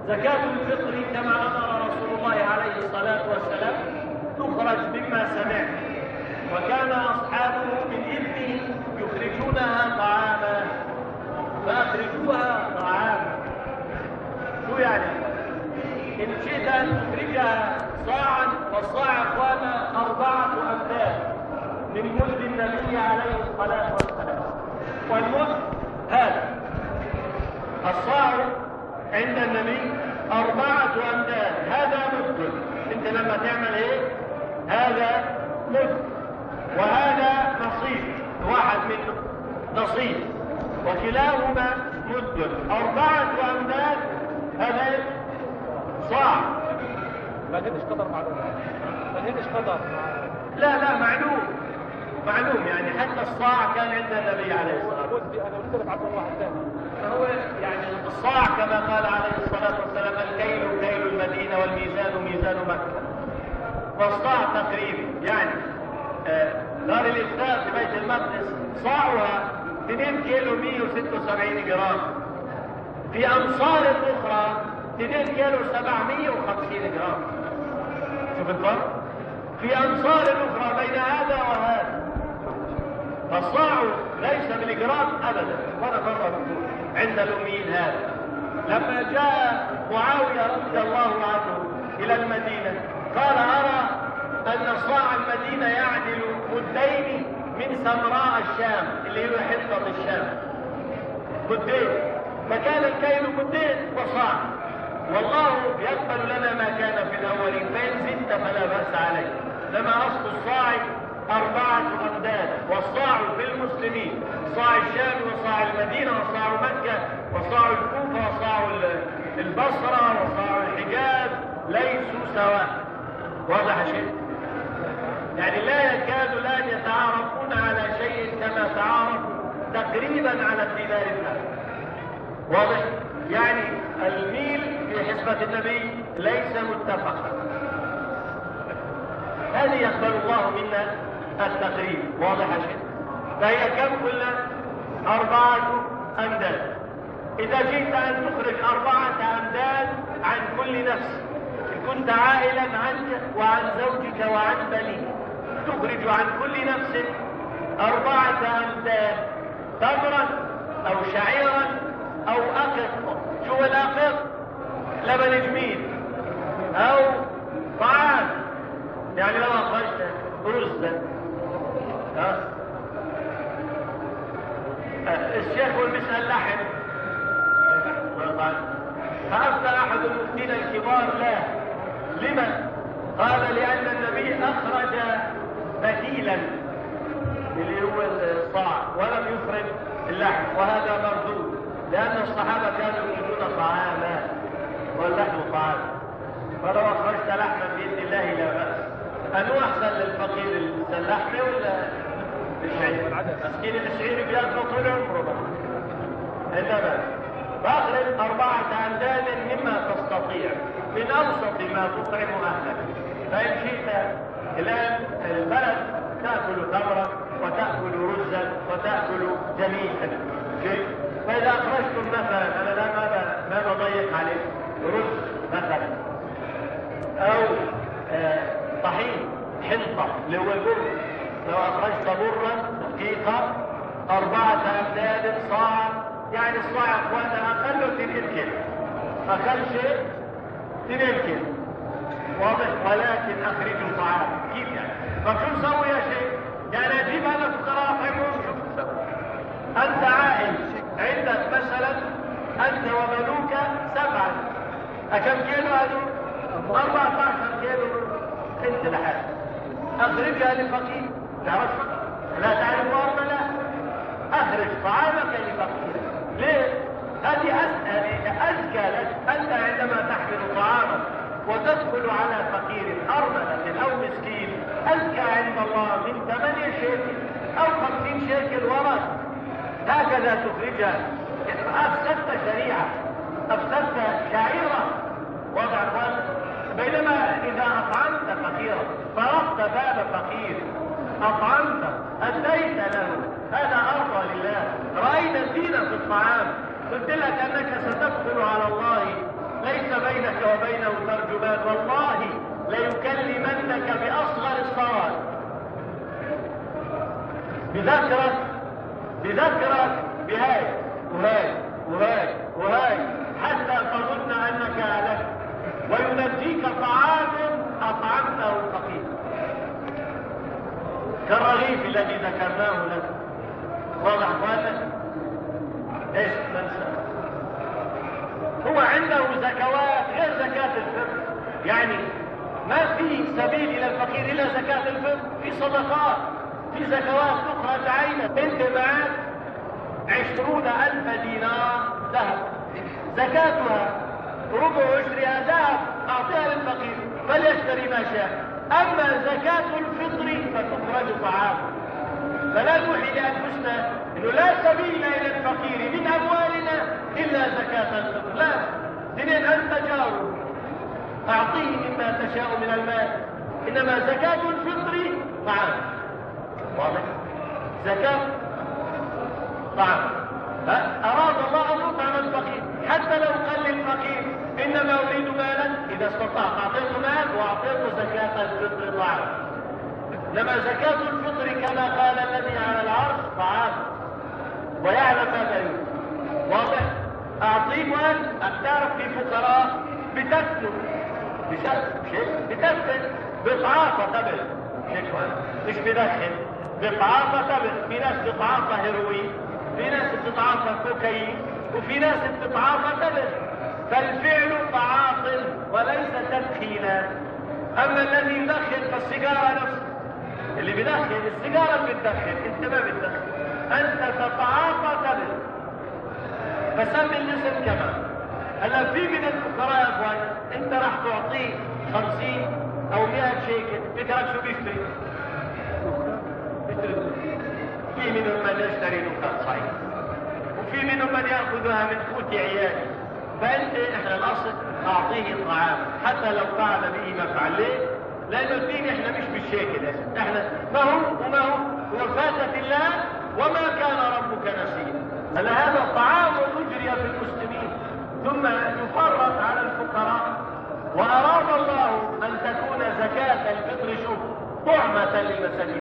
زكاة الفطر كما أمر رسول الله عليه الصلاة والسلام تخرج مما سمعت، وكان أصحابه من إبنه يخرجونها طعاما، فأخرجوها طعاما. شو يعني؟ إن شئت أن تخرجها صاعا، فالصاع أخوانا 4 أمداد من مد النبي عليه الصلاة والسلام. والمد هذا الصاع عند النبي 4 أمداد، هذا مد. انت لما تعمل ايه؟ هذا مد، وهذا نصيب، واحد منه نصيب، وكلاهما مد. 4 أمداد هذا صاع. ما هدش قدر معلوم، ما هدش قدر. لا معلوم يعني حتى الصاع كان عند النبي عليه الصلاة والسلام. انا قلت لك عبد الله الثاني، فهو يعني الصاع كما قال عليه الصلاة والسلام: الكيل كيل المدينة والميزان ميزان مكة. والصاع تقريبا يعني دار الإفتاء في بيت المقدس صاعها 2 كيلو 176 جرام، في أمصار أخرى 2 كيلو 750 جرام. شوف الفرق في أمصار أخرى بين هذا وهذا. فالصاع ليس بالجرام أبدا ولا مرة بطول عند الأميين. هذا لما جاء معاوية رضي الله عنه إلى المدينة قال: أرى أن صاع المدينة يعدل مدين من سمراء الشام، اللي هي حصة الشام، مدين، فكان الكيل مدين وصاع. والله يقبل لنا ما كان في الأولين، فإن زدت فلا بأس عليك. لما أصل الصاع 4 أمداد، والصاع في المسلمين صاع الشام وصاع المدينة وصاع مكة وصاع الكوفة وصاع البصرة وصاع الحجاز ليسوا سواء. واضح شيء؟ يعني لا يكاد الآن يتعارفون على شيء كما تعارفوا تقريبا على الدينار الآن. واضح؟ يعني الميل في حسبة النبي ليس متفقا. هذه يقبل الله منا التقريب. واضح شيء؟ فهي كم كلها؟ 4 أمداد. إذا جئت أن تخرج 4 أمداد عن كل نفس، إن كنت عائلا عنك وعن زوجك وعن بنيك، تخرج عن كل نفس 4 أمداد، تمرا أو شعيرا أو أقط. شو الأقط؟ لبن جميل أو طعام، يعني لو أخرجت رزا. الشيخ والمسأل لحم، فأفتى أحد المفتين الكبار: لا. لما؟ قال: لأن النبي أخرج بديلا اللي هو الصاع ولم يخرج اللحم، وهذا مردود، لأن الصحابة كانوا يريدون طعاما واللحم طعام. فلو أخرجت لحما بإذن الله لا بأس. أنه أحسن للفقير اللحم ولا الشعير؟ مسكين الشعير بياكل طول عمره. إنما فأخرج 4 أمداد مما تستطيع من أوسط ما تطعم أهلك. فإن شئت الآن البلد تأكل تمرا وتأكل رزا وتأكل جميعا شيء. فإذا أخرجتم مثلا، أنا لا ما بضيق عليك، رز مثلا أو طحين حنطة اللي هو البر، لو أخرجت برا دقيقة 4 أمداد صاع، يعني الصاع أخوانا أقل 2 كيلو، أقل شيء 2 كيلو. واضح؟ ولكن أخرجوا طعام. كيف يعني؟ فشو نسوي يا شيخ؟ يعني أجيب أنا فقراء أطعمهم؟ شو نسوي؟ أنت عائل عندك مثلا أنت وبنوك 7، كم كيلو هذول؟ 14 كيلو. انت لحالك اخرجها لفقير. تعرف؟ لا تعرف لا. اخرج طعامك لفقير. ليه؟ هذه أزكى لك. أنت عندما تحمل طعامك وتدخل على فقير أرملة أو مسكين أزكى عند الله من 8 شيكل أو 50 شيكل ورق. هكذا تخرجها. أفسدت شريعة، أفسدت شعيرة. وضع الوزن. بينما إذا أطعمت فقيرا، فرقت باب فقير، أطعمته، أديت له، هذا أرضى لله. رأيت الدين في الطعام، قلت لك أنك ستدخل على الله ليس وبينه ترجمان، والله ليكلمنك بأصغر الصواب، بذكرك بهاي وهاي وهاي وهاي حتى تظن أنك أهلكت، وينجيك طعام أطعمته الفقير كالرغيف الذي ذكرناه لك. واضح فاتك؟ ايش تنسى؟ هو عنده زكوات غير زكاة الفطر، يعني ما في سبيل الى الفقير الا زكاة الفطر، في صدقات، في زكوات اخرى تعينت. انت معك 20,000 دينار ذهب، زكاتها ربع عشرها ذهب، اعطيها للفقير فليشتري ما شاء. اما زكاة الفطر فتخرج طعام. فلا نوحي لانفسنا انه لا سبيل الى الفقير من اموالنا الا زكاة الفطر، لا، دين انت جاره اعطيه مما تشاء من المال، انما زكاة الفطر طعام. واضح؟ زكاة طعام. اراد الله ان يطعم الفقير حتى لو قال للفقير انما اريد مالا، اذا استطعت اعطيته مال واعطيته زكاة الفطر طعام. انما زكاة الفطر كما قال الذي على العرش طعام ويعلم ماذا يريد. واضح؟ اعطيه مال. تعرف في فقراء بتسلم بطعافة تبل، مش بدخن، بطعافة تبل. في ناس بطعافة هيروين، في ناس بطعافة كوكايين، وفي ناس بطعافة تبل. فالفعل تعاطل وليس تدخينا. اما الذي يدخن فالسيجارة نفسه، اللي بيدخن السيجارة اللي بتدخن، انت ما بتدخن، انت تتعاطى تبل. فسمي الاسم كمان. هلا في من الفقراء يا اخوان انت راح تعطيه 50 او 100 شيكل، فكرك شو بيشتري؟ في منهم من يشتري دكان صحيح، وفي منهم من ياخذها من قوت عياله. فانت احنا الاصل اعطيه طعام حتى لو فعل به ما فعل. ليه؟ لانه الدين احنا مش بالشيكل، احنا ما هو وما هو فاتت الله وما كان ربك نسيا. هلا هذا الطعام اجري في المسلمين ثم يفرط على الفقراء، واراد الله ان تكون زكاة الفطر شوف طعمة للمساكين.